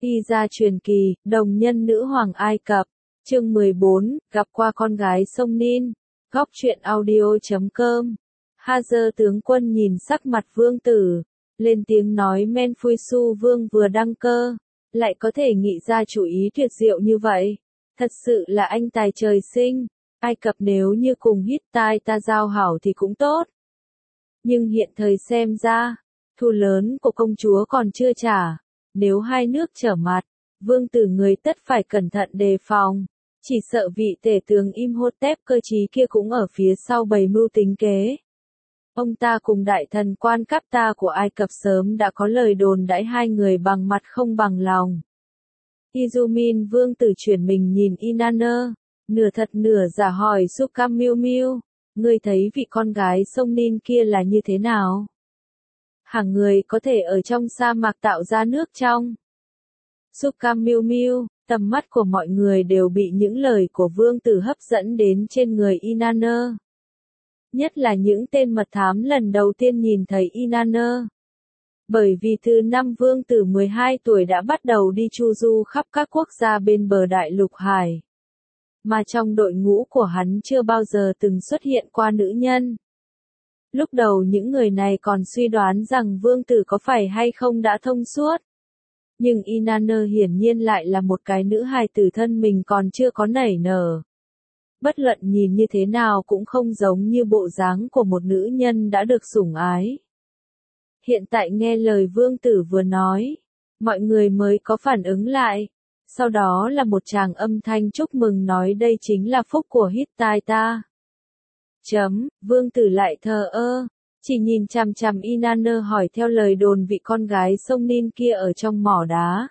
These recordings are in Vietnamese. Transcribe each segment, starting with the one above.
Y gia truyền kỳ, đồng nhân nữ hoàng Ai Cập. Chương 14, gặp qua con gái sông Nin. Góc truyện audio.com. Hazer tướng quân nhìn sắc mặt vương tử, lên tiếng nói Menfuisu vương vừa đăng cơ, lại có thể nghĩ ra chủ ý tuyệt diệu như vậy. Thật sự là anh tài trời sinh. Ai Cập nếu như cùng Hittite ta giao hảo thì cũng tốt. Nhưng hiện thời xem ra, thù lớn của công chúa còn chưa trả. Nếu hai nước trở mặt, vương tử người tất phải cẩn thận đề phòng. Chỉ sợ vị tể tướng Imhotep cơ trí kia cũng ở phía sau bày mưu tính kế. Ông ta cùng đại thần quan Kapta của Ai Cập sớm đã có lời đồn đãi hai người bằng mặt không bằng lòng. Izumin vương tử chuyển mình nhìn Inanna, nửa thật nửa giả hỏi Sukamilmil, ngươi thấy vị con gái sông Nin kia là như thế nào? Hàng người có thể ở trong sa mạc tạo ra nước trong. Sukamilmil, tầm mắt của mọi người đều bị những lời của vương tử hấp dẫn đến trên người Inanna. Nhất là những tên mật thám lần đầu tiên nhìn thấy Inanna. Bởi vì từ năm vương tử 12 tuổi đã bắt đầu đi chu du khắp các quốc gia bên bờ đại lục hải. Mà trong đội ngũ của hắn chưa bao giờ từng xuất hiện qua nữ nhân. Lúc đầu những người này còn suy đoán rằng vương tử có phải hay không đã thông suốt. Nhưng Inanna hiển nhiên lại là một cái nữ hài tử thân mình còn chưa có nảy nở. Bất luận nhìn như thế nào cũng không giống như bộ dáng của một nữ nhân đã được sủng ái. Hiện tại nghe lời vương tử vừa nói, mọi người mới có phản ứng lại. Sau đó là một tràng âm thanh chúc mừng nói đây chính là phúc của Hittite ta. Vương tử lại thờ ơ, chỉ nhìn chằm chằm Inanna hỏi theo lời đồn vị con gái sông Nin kia ở trong mỏ đá.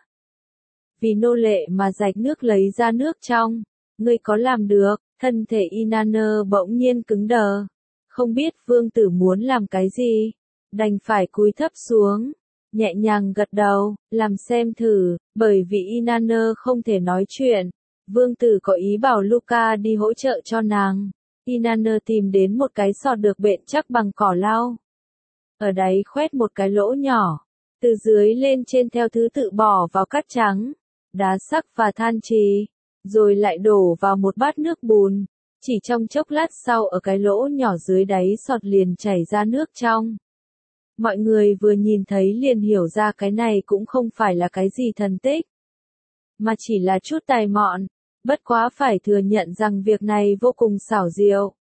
Vì nô lệ mà rạch nước lấy ra nước trong, ngươi có làm được? Thân thể Inanna bỗng nhiên cứng đờ. Không biết vương tử muốn làm cái gì, đành phải cúi thấp xuống, nhẹ nhàng gật đầu, làm xem thử, bởi vì Inanna không thể nói chuyện. Vương tử có ý bảo Luca đi hỗ trợ cho nàng. Inanna tìm đến một cái sọt được bện chắc bằng cỏ lau. Ở đáy khoét một cái lỗ nhỏ, từ dưới lên trên theo thứ tự bỏ vào cát trắng, đá sắc và than trì, rồi lại đổ vào một bát nước bùn. Chỉ trong chốc lát sau ở cái lỗ nhỏ dưới đáy sọt liền chảy ra nước trong. Mọi người vừa nhìn thấy liền hiểu ra cái này cũng không phải là cái gì thần tích, mà chỉ là chút tài mọn. Bất quá phải thừa nhận rằng việc này vô cùng xảo diệu.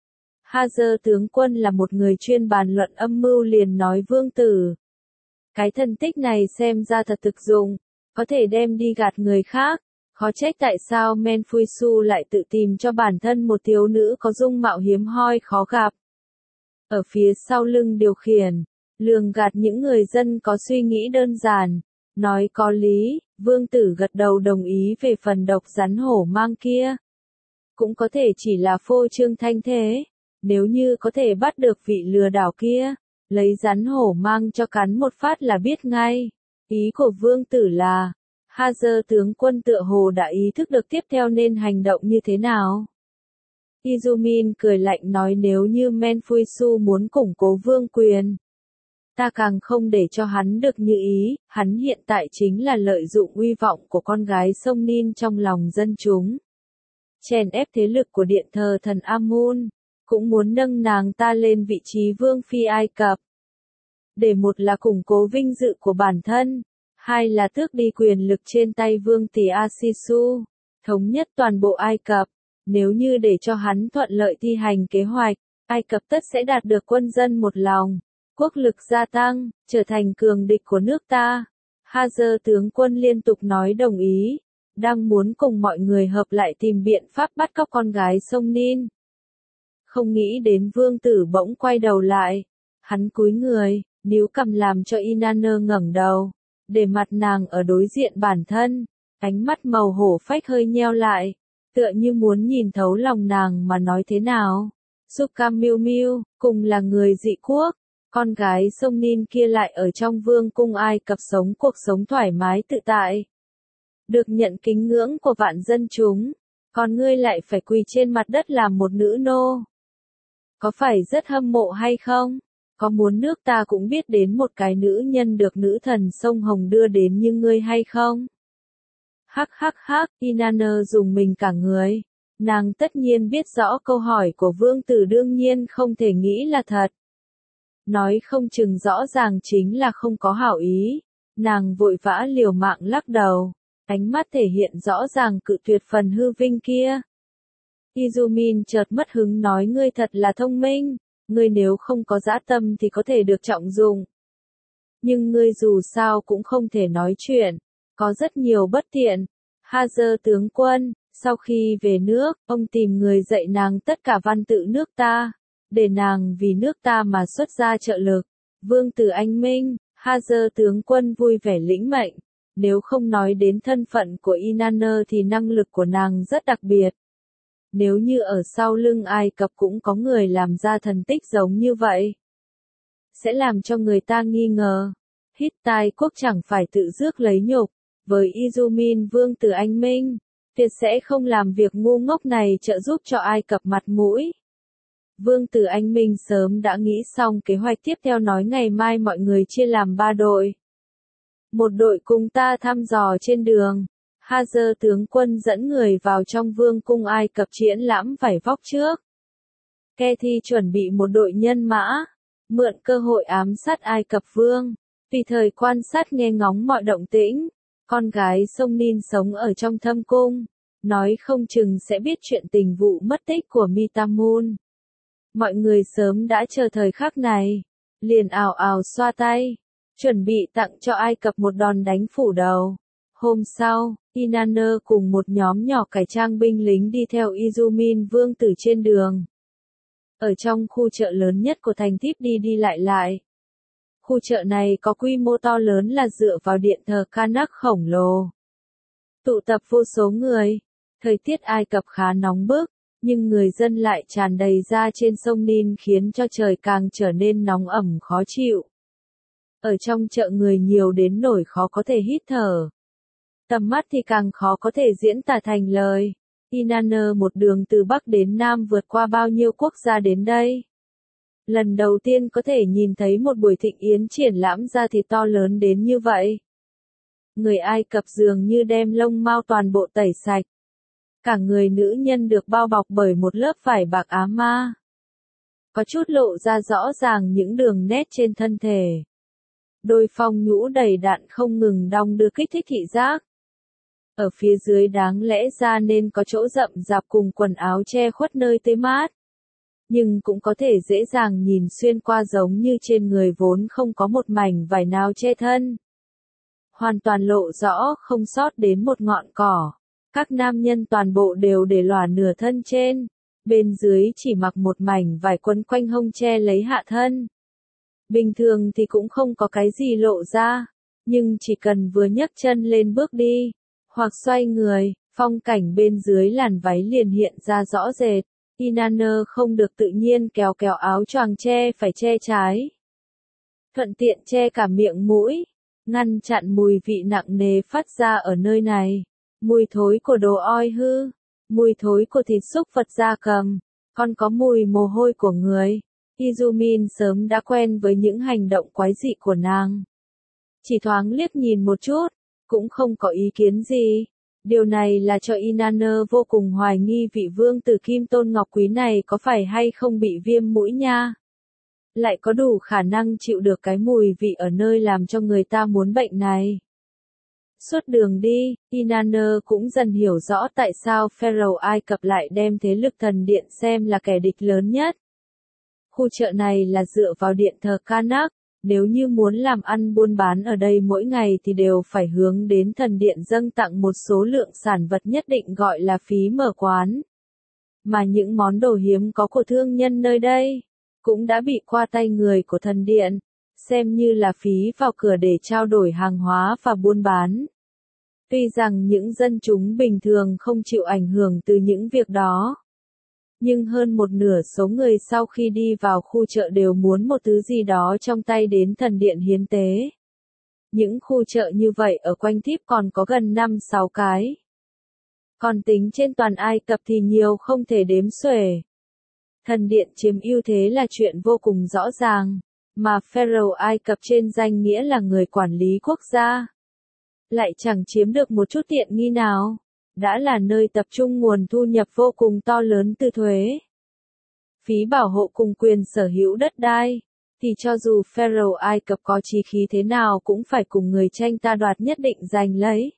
Hazer tướng quân là một người chuyên bàn luận âm mưu liền nói vương tử. Cái thần tích này xem ra thật thực dụng, có thể đem đi gạt người khác. Khó trách tại sao Menfuisu lại tự tìm cho bản thân một thiếu nữ có dung mạo hiếm hoi khó gặp. Ở phía sau lưng điều khiển, lường gạt những người dân có suy nghĩ đơn giản. Nói có lý, vương tử gật đầu đồng ý về phần độc rắn hổ mang kia. Cũng có thể chỉ là phô trương thanh thế, nếu như có thể bắt được vị lừa đảo kia, lấy rắn hổ mang cho cắn một phát là biết ngay. Ý của vương tử là, Hazer tướng quân tựa hồ đã ý thức được tiếp theo nên hành động như thế nào. Izumin cười lạnh nói nếu như Menfuisu muốn củng cố vương quyền, ta càng không để cho hắn được như ý, hắn hiện tại chính là lợi dụng uy vọng của con gái sông Nin trong lòng dân chúng. Chèn ép thế lực của điện thờ thần Amun, cũng muốn nâng nàng ta lên vị trí vương phi Ai Cập. Để một là củng cố vinh dự của bản thân, hai là tước đi quyền lực trên tay vương tỷ Asisu, thống nhất toàn bộ Ai Cập. Nếu như để cho hắn thuận lợi thi hành kế hoạch, Ai Cập tất sẽ đạt được quân dân một lòng. Quốc lực gia tăng, trở thành cường địch của nước ta. Hazer tướng quân liên tục nói đồng ý, đang muốn cùng mọi người hợp lại tìm biện pháp bắt cóc con gái sông Nin. Không nghĩ đến vương tử bỗng quay đầu lại, hắn cúi người, níu cằm làm cho Inanna ngẩng đầu, để mặt nàng ở đối diện bản thân, ánh mắt màu hổ phách hơi nheo lại, tựa như muốn nhìn thấu lòng nàng mà nói thế nào. Sukamilmil, cùng là người dị quốc. Con gái sông Nin kia lại ở trong vương cung Ai Cập sống cuộc sống thoải mái tự tại. Được nhận kính ngưỡng của vạn dân chúng. Còn ngươi lại phải quỳ trên mặt đất làm một nữ nô. Có phải rất hâm mộ hay không? Có muốn nước ta cũng biết đến một cái nữ nhân được nữ thần sông Hồng đưa đến như ngươi hay không? Hắc hắc hắc, Inanna dùng mình cả người. Nàng tất nhiên biết rõ câu hỏi của vương tử đương nhiên không thể nghĩ là thật. Nói không chừng rõ ràng chính là không có hảo ý. Nàng vội vã liều mạng lắc đầu. Ánh mắt thể hiện rõ ràng cự tuyệt phần hư vinh kia. Izumin chợt mất hứng nói ngươi thật là thông minh. Ngươi nếu không có dã tâm thì có thể được trọng dụng. Nhưng ngươi dù sao cũng không thể nói chuyện. Có rất nhiều bất tiện. Hazer tướng quân, sau khi về nước, ông tìm người dạy nàng tất cả văn tự nước ta. Để nàng vì nước ta mà xuất ra trợ lực. Vương tử anh minh, Hazer tướng quân vui vẻ lĩnh mệnh. Nếu không nói đến thân phận của Inanna thì năng lực của nàng rất đặc biệt. Nếu như ở sau lưng Ai Cập cũng có người làm ra thần tích giống như vậy, sẽ làm cho người ta nghi ngờ. Hittite quốc chẳng phải tự rước lấy nhục, với Izumin vương tử anh minh, tuyệt sẽ không làm việc ngu ngốc này trợ giúp cho Ai Cập mặt mũi. Vương tử anh minh sớm đã nghĩ xong kế hoạch tiếp theo nói ngày mai mọi người chia làm 3 đội. Một đội cùng ta thăm dò trên đường. Hazer tướng quân dẫn người vào trong vương cung Ai Cập triển lãm vải vóc trước. Kethi chuẩn bị một đội nhân mã, mượn cơ hội ám sát Ai Cập vương, tùy thời quan sát nghe ngóng mọi động tĩnh. Con gái sông Nin sống ở trong thâm cung, nói không chừng sẽ biết chuyện tình vụ mất tích của Mitamun. Mọi người sớm đã chờ thời khắc này, liền ào ào xoa tay, chuẩn bị tặng cho Ai Cập một đòn đánh phủ đầu. Hôm sau, Inanna cùng một nhóm nhỏ cải trang binh lính đi theo Izumin vương tử trên đường. Ở trong khu chợ lớn nhất của thành Thíp đi lại. Khu chợ này có quy mô to lớn là dựa vào điện thờ Karnak khổng lồ. Tụ tập vô số người. Thời tiết Ai Cập khá nóng bức, nhưng người dân lại tràn đầy ra trên sông Nin khiến cho trời càng trở nên nóng ẩm khó chịu. Ở trong chợ người nhiều đến nỗi khó có thể hít thở. Tầm mắt thì càng khó có thể diễn tả thành lời. Inanna một đường từ Bắc đến Nam vượt qua bao nhiêu quốc gia đến đây. Lần đầu tiên có thể nhìn thấy một buổi thịnh yến triển lãm ra thịt to lớn đến như vậy. Người Ai Cập dường như đem lông mao toàn bộ tẩy sạch. Cả người nữ nhân được bao bọc bởi một lớp vải bạc á ma. Có chút lộ ra rõ ràng những đường nét trên thân thể. Đôi phong nhũ đầy đặn không ngừng đong đưa kích thích thị giác. Ở phía dưới đáng lẽ ra nên có chỗ rậm rạp cùng quần áo che khuất nơi tê mát. Nhưng cũng có thể dễ dàng nhìn xuyên qua giống như trên người vốn không có một mảnh vải nào che thân. Hoàn toàn lộ rõ không sót đến một ngọn cỏ. Các nam nhân toàn bộ đều để lòa nửa thân trên. Bên dưới chỉ mặc một mảnh vải quấn quanh hông che lấy hạ thân. Bình thường thì cũng không có cái gì lộ ra. Nhưng chỉ cần vừa nhấc chân lên bước đi, hoặc xoay người, phong cảnh bên dưới làn váy liền hiện ra rõ rệt. Inanna không được tự nhiên kéo áo choàng che phải che trái. Thuận tiện che cả miệng mũi, ngăn chặn mùi vị nặng nề phát ra ở nơi này. Mùi thối của đồ oi hư, mùi thối của thịt súc vật gia cầm, còn có mùi mồ hôi của người. Izumin sớm đã quen với những hành động quái dị của nàng. Chỉ thoáng liếc nhìn một chút, cũng không có ý kiến gì. Điều này là cho Inanna vô cùng hoài nghi vị vương tử Kim Tôn Ngọc Quý này có phải hay không bị viêm mũi nha. Lại có đủ khả năng chịu được cái mùi vị ở nơi làm cho người ta muốn bệnh này. Suốt đường đi, Inanna cũng dần hiểu rõ tại sao Pharaoh Ai Cập lại đem thế lực thần điện xem là kẻ địch lớn nhất. Khu chợ này là dựa vào điện thờ Karnak. Nếu như muốn làm ăn buôn bán ở đây mỗi ngày thì đều phải hướng đến thần điện dâng tặng một số lượng sản vật nhất định gọi là phí mở quán. Mà những món đồ hiếm có của thương nhân nơi đây, cũng đã bị qua tay người của thần điện, xem như là phí vào cửa để trao đổi hàng hóa và buôn bán. Tuy rằng những dân chúng bình thường không chịu ảnh hưởng từ những việc đó. Nhưng hơn một nửa số người sau khi đi vào khu chợ đều muốn một thứ gì đó trong tay đến thần điện hiến tế. Những khu chợ như vậy ở quanh Thíp còn có gần 5-6 cái. Còn tính trên toàn Ai Cập thì nhiều không thể đếm xuể. Thần điện chiếm ưu thế là chuyện vô cùng rõ ràng, mà Pharaoh Ai Cập trên danh nghĩa là người quản lý quốc gia. lại chẳng chiếm được một chút tiện nghi nào. Đã là nơi tập trung nguồn thu nhập vô cùng to lớn từ thuế, phí bảo hộ cùng quyền sở hữu đất đai, thì cho dù Pharaoh Ai Cập có chí khí thế nào cũng phải cùng người tranh ta đoạt nhất định giành lấy.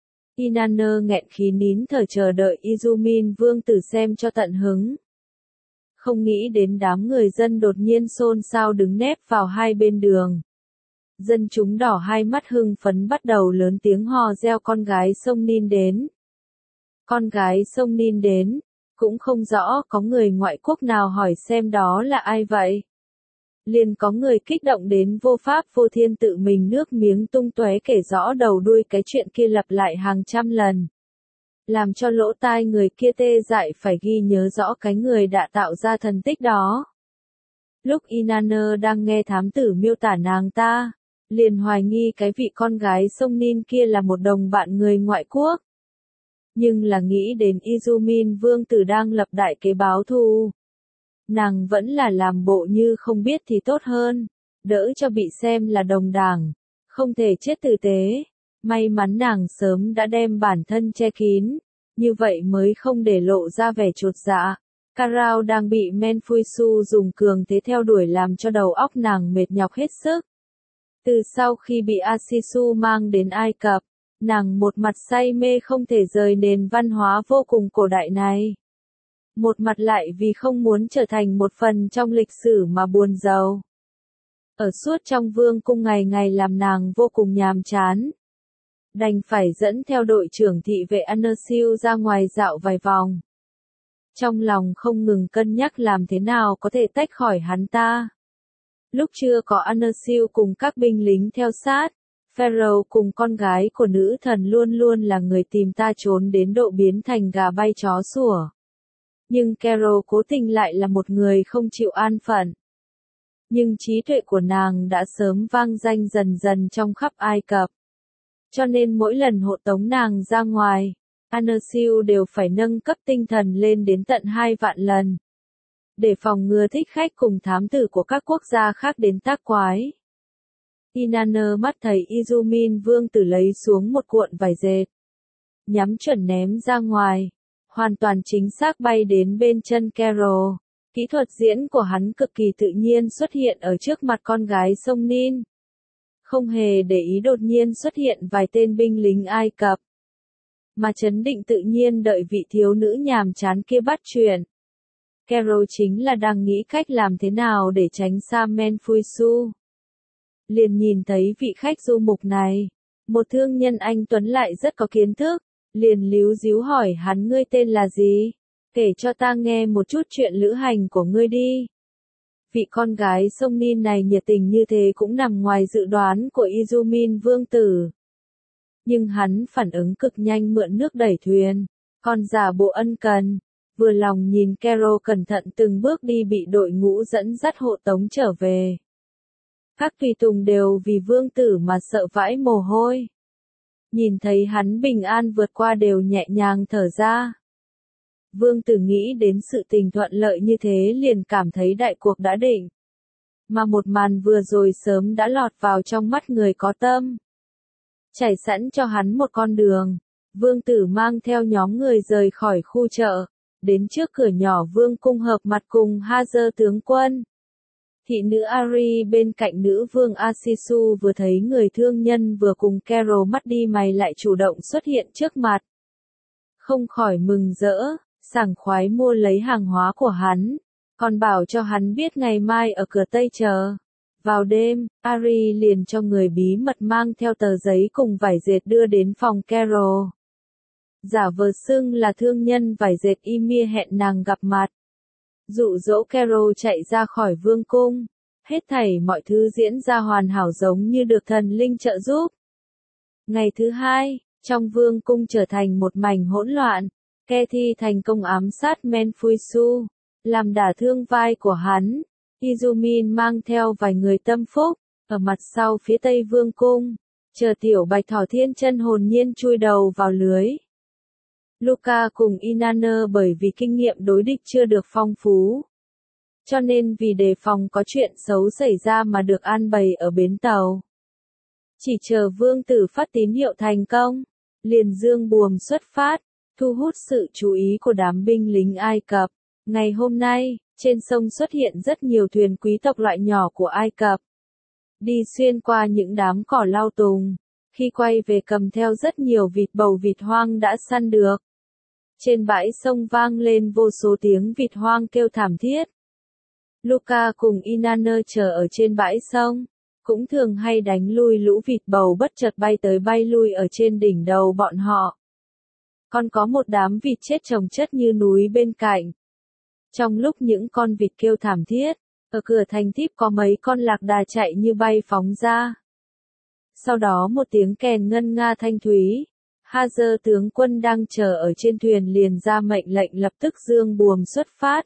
Inanna nghẹn khí nín thở chờ đợi Izumin vương tử xem cho tận hứng. Không nghĩ đến đám người dân đột nhiên xôn xao đứng nép vào hai bên đường. Dân chúng đỏ hai mắt hưng phấn bắt đầu lớn tiếng hò reo con gái sông Nin đến. Con gái sông Nin đến, cũng không rõ có người ngoại quốc nào hỏi xem đó là ai vậy. Liền có người kích động đến vô pháp vô thiên tự mình nước miếng tung tóe kể rõ đầu đuôi cái chuyện kia lặp lại hàng trăm lần. Làm cho lỗ tai người kia tê dại phải ghi nhớ rõ cái người đã tạo ra thần tích đó. Lúc Inanna đang nghe thám tử miêu tả nàng ta, liền hoài nghi cái vị con gái sông Nin kia là một đồng bạn người ngoại quốc. Nhưng là nghĩ đến Izumin vương tử đang lập đại kế báo thù. Nàng vẫn là làm bộ như không biết thì tốt hơn, đỡ cho bị xem là đồng đảng, không thể chết tử tế. May mắn nàng sớm đã đem bản thân che kín, như vậy mới không để lộ ra vẻ chột dạ. Karao đang bị Menfuisu dùng cường thế theo đuổi làm cho đầu óc nàng mệt nhọc hết sức. Từ sau khi bị Asisu mang đến Ai Cập, nàng một mặt say mê không thể rời nền văn hóa vô cùng cổ đại này. Một mặt lại vì không muốn trở thành một phần trong lịch sử mà buồn rầu. Ở suốt trong vương cung ngày ngày làm nàng vô cùng nhàm chán. Đành phải dẫn theo đội trưởng thị vệ Anersiu ra ngoài dạo vài vòng. Trong lòng không ngừng cân nhắc làm thế nào có thể tách khỏi hắn ta. Lúc chưa có Anersiu cùng các binh lính theo sát, Pharaoh cùng con gái của nữ thần luôn luôn là người tìm ta trốn đến độ biến thành gà bay chó sủa. Nhưng Carol cố tình lại là một người không chịu an phận. Nhưng trí tuệ của nàng đã sớm vang danh dần dần trong khắp Ai Cập. Cho nên mỗi lần hộ tống nàng ra ngoài, Anersiu đều phải nâng cấp tinh thần lên đến tận 2 vạn lần. Để phòng ngừa thích khách cùng thám tử của các quốc gia khác đến tác quái. Inanna mắt thấy Izumin vương tử lấy xuống một cuộn vải dệt. Nhắm chuẩn ném ra ngoài. Hoàn toàn chính xác bay đến bên chân Carol. Kỹ thuật diễn của hắn cực kỳ tự nhiên xuất hiện ở trước mặt con gái sông Nin. Không hề để ý đột nhiên xuất hiện vài tên binh lính Ai Cập. Mà trấn định tự nhiên đợi vị thiếu nữ nhàm chán kia bắt chuyện. Carol chính là đang nghĩ cách làm thế nào để tránh xa Menfuisu. Liền nhìn thấy vị khách du mục này. Một thương nhân anh tuấn lại rất có kiến thức. Liền líu díu hỏi hắn ngươi tên là gì? Kể cho ta nghe một chút chuyện lữ hành của ngươi đi. Vị con gái sông Nin này nhiệt tình như thế cũng nằm ngoài dự đoán của Izumin vương tử. Nhưng hắn phản ứng cực nhanh mượn nước đẩy thuyền. Còn giả bộ ân cần. Vừa lòng nhìn Carol cẩn thận từng bước đi bị đội ngũ dẫn dắt hộ tống trở về. Các tùy tùng đều vì vương tử mà sợ vãi mồ hôi. Nhìn thấy hắn bình an vượt qua đều nhẹ nhàng thở ra. Vương tử nghĩ đến sự tình thuận lợi như thế liền cảm thấy đại cuộc đã định. Mà một màn vừa rồi sớm đã lọt vào trong mắt người có tâm. Trải sẵn cho hắn một con đường. Vương tử mang theo nhóm người rời khỏi khu chợ. Đến trước cửa nhỏ vương cung hợp mặt cùng Hazer tướng quân. Thị nữ Ari bên cạnh nữ vương Asisu vừa thấy người thương nhân vừa cùng Carol mắt đi mày lại chủ động xuất hiện trước mặt. Không khỏi mừng rỡ, sảng khoái mua lấy hàng hóa của hắn, còn bảo cho hắn biết ngày mai ở cửa Tây chờ. Vào đêm, Ari liền cho người bí mật mang theo tờ giấy cùng vải dệt đưa đến phòng Carol. Giả vờ xưng là thương nhân vải dệt Ymir hẹn nàng gặp mặt. Dụ dỗ Carol chạy ra khỏi vương cung. Hết thảy mọi thứ diễn ra hoàn hảo giống như được thần linh trợ giúp. Ngày thứ hai, trong vương cung trở thành một mảnh hỗn loạn. Kethi thành công ám sát Menfuisu, làm đả thương vai của hắn. Izumin mang theo vài người tâm phúc, ở mặt sau phía tây vương cung, chờ tiểu bạch thỏ thiên chân hồn nhiên chui đầu vào lưới. Luca cùng Inanna bởi vì kinh nghiệm đối địch chưa được phong phú. Cho nên vì đề phòng có chuyện xấu xảy ra mà được an bày ở bến tàu. Chỉ chờ vương tử phát tín hiệu thành công, liền dương buồm xuất phát, thu hút sự chú ý của đám binh lính Ai Cập. Ngày hôm nay, trên sông xuất hiện rất nhiều thuyền quý tộc loại nhỏ của Ai Cập. Đi xuyên qua những đám cỏ lau tùng, khi quay về cầm theo rất nhiều vịt bầu vịt hoang đã săn được. Trên bãi sông vang lên vô số tiếng vịt hoang kêu thảm thiết. Luca cùng Inanna chờ ở trên bãi sông, cũng thường hay đánh lui lũ vịt bầu bất chợt bay tới bay lui ở trên đỉnh đầu bọn họ. Còn có một đám vịt chết chồng chất như núi bên cạnh. Trong lúc những con vịt kêu thảm thiết, ở cửa thành Thíp có mấy con lạc đà chạy như bay phóng ra. Sau đó một tiếng kèn ngân nga thanh thúy, Hazer tướng quân đang chờ ở trên thuyền liền ra mệnh lệnh lập tức dương buồm xuất phát.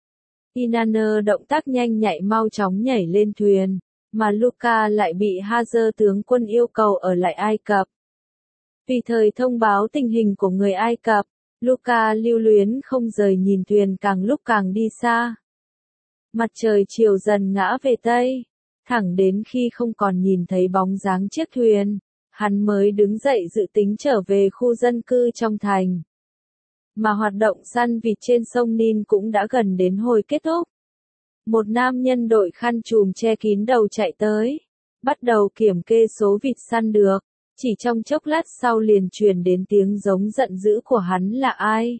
Inanna động tác nhanh nhạy mau chóng nhảy lên thuyền, mà Luca lại bị Hazer tướng quân yêu cầu ở lại Ai Cập. Vì thời thông báo tình hình của người Ai Cập, Luca lưu luyến không rời nhìn thuyền càng lúc càng đi xa. Mặt trời chiều dần ngã về Tây, thẳng đến khi không còn nhìn thấy bóng dáng chiếc thuyền, hắn mới đứng dậy dự tính trở về khu dân cư trong thành. Mà hoạt động săn vịt trên sông Nin cũng đã gần đến hồi kết thúc. Một nam nhân đội khăn trùm che kín đầu chạy tới, bắt đầu kiểm kê số vịt săn được. Chỉ trong chốc lát sau liền truyền đến tiếng giống giận dữ của hắn là ai?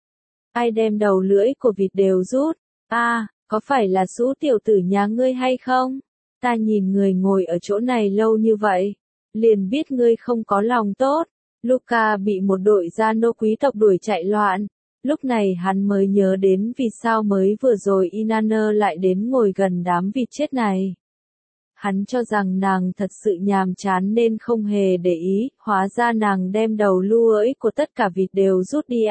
Ai đem đầu lưỡi của vịt đều rút? Có phải là Sũ tiểu tử nhà ngươi hay không? Ta nhìn người ngồi ở chỗ này lâu như vậy, liền biết ngươi không có lòng tốt. Luca bị một đội gia nô quý tộc đuổi chạy loạn. Lúc này hắn mới nhớ đến vì sao mới vừa rồi Inanna lại đến ngồi gần đám vịt chết này. Hắn cho rằng nàng thật sự nhàm chán nên không hề để ý, hóa ra nàng đem đầu lưỡi của tất cả vịt đều rút đi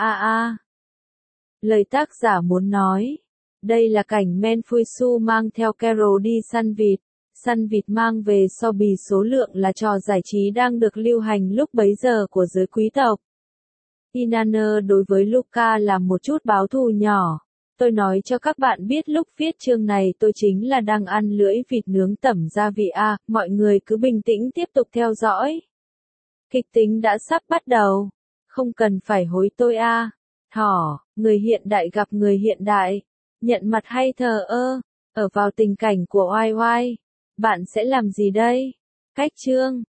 Lời tác giả muốn nói, đây là cảnh Menfuisu mang theo Carol đi săn vịt mang về so bì số lượng là trò giải trí đang được lưu hành lúc bấy giờ của giới quý tộc. Inanna đối với Luca làm một chút báo thù nhỏ. Tôi nói cho các bạn biết lúc viết chương này tôi chính là đang ăn lưỡi vịt nướng tẩm gia vị mọi người cứ bình tĩnh tiếp tục theo dõi. Kịch tính đã sắp bắt đầu, không cần phải hối tôi Thỏ, người hiện đại gặp người hiện đại, nhận mặt hay thờ ơ, ở vào tình cảnh của oai oai, bạn sẽ làm gì đây? Cách chương